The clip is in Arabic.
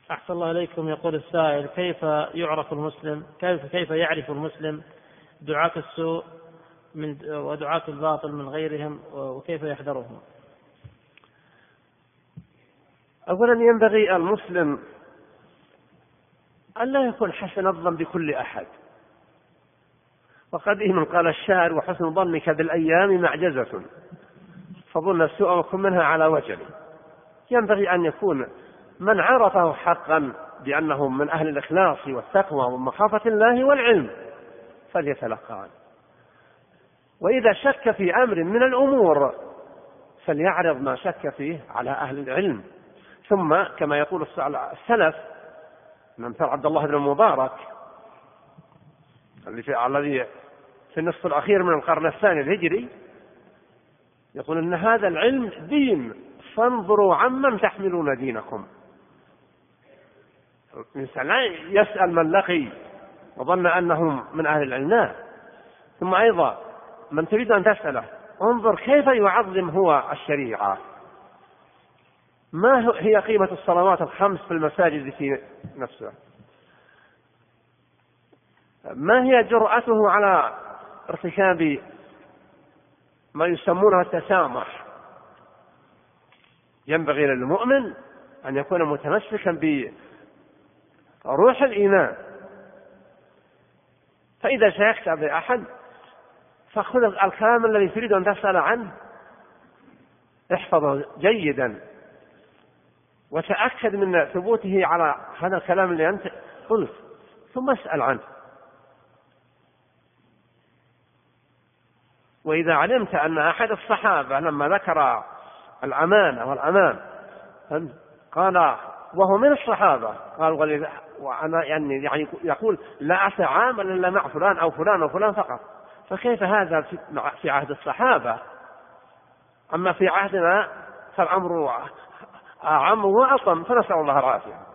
أحسن الله إليكم. يقول السائل: كيف يعرف المسلم كيف يعرف المسلم دعاة السوء ودعاة الباطل من غيرهم، وكيف يحذرهم؟ أولا ينبغي المسلم أن لا يكون حسن الظن بكل أحد، وقديما قال الشاعر: وحسن ظنك بالأيام معجزة، فظن السوء وكن منها على وجل. ينبغي أن يكون من عرفه حقا بأنه من أهل الإخلاص والتقوى ومخافة الله والعلم فليتلقى عنه، وإذا شك في أمر من الأمور فليعرض ما شك فيه على أهل العلم. ثم كما يقول السلف من مثل عبد الله بن المبارك الذي في النصف الأخير من القرن الثاني الهجري، يقول إن هذا العلم دين فانظروا عمن تحملون دينكم. الإنسان لا يسأل من لقي وظن أنهم من أهل العلم. ثم أيضا من تريد أن تسأله انظر كيف يعظم هو الشريعة، ما هي قيمة الصلوات الخمس في المساجد في نفسها، ما هي جرأته على ارتكاب ما يسمونه التسامح. ينبغي للمؤمن أن يكون متمسكا بروح الإيمان، فإذا شيخت بأحد فخذ الكلام الذي تريد أن تسأل عنه احفظه جيدا وتأكد من ثبوته على هذا الكلام اللي أنت قلت، ثم اسأل عنه. وإذا علمت أن أحد الصحابة لما ذكر الأمانة والأمان قال وهو من الصحابة قال وأنا يعني يقول لا أتعامل إلا مع فلان أو فلان وفلان فقط، فكيف هذا في عهد الصحابة؟ أما في عهدنا فالأمر أعم وأطم، فنسأل الله العافية.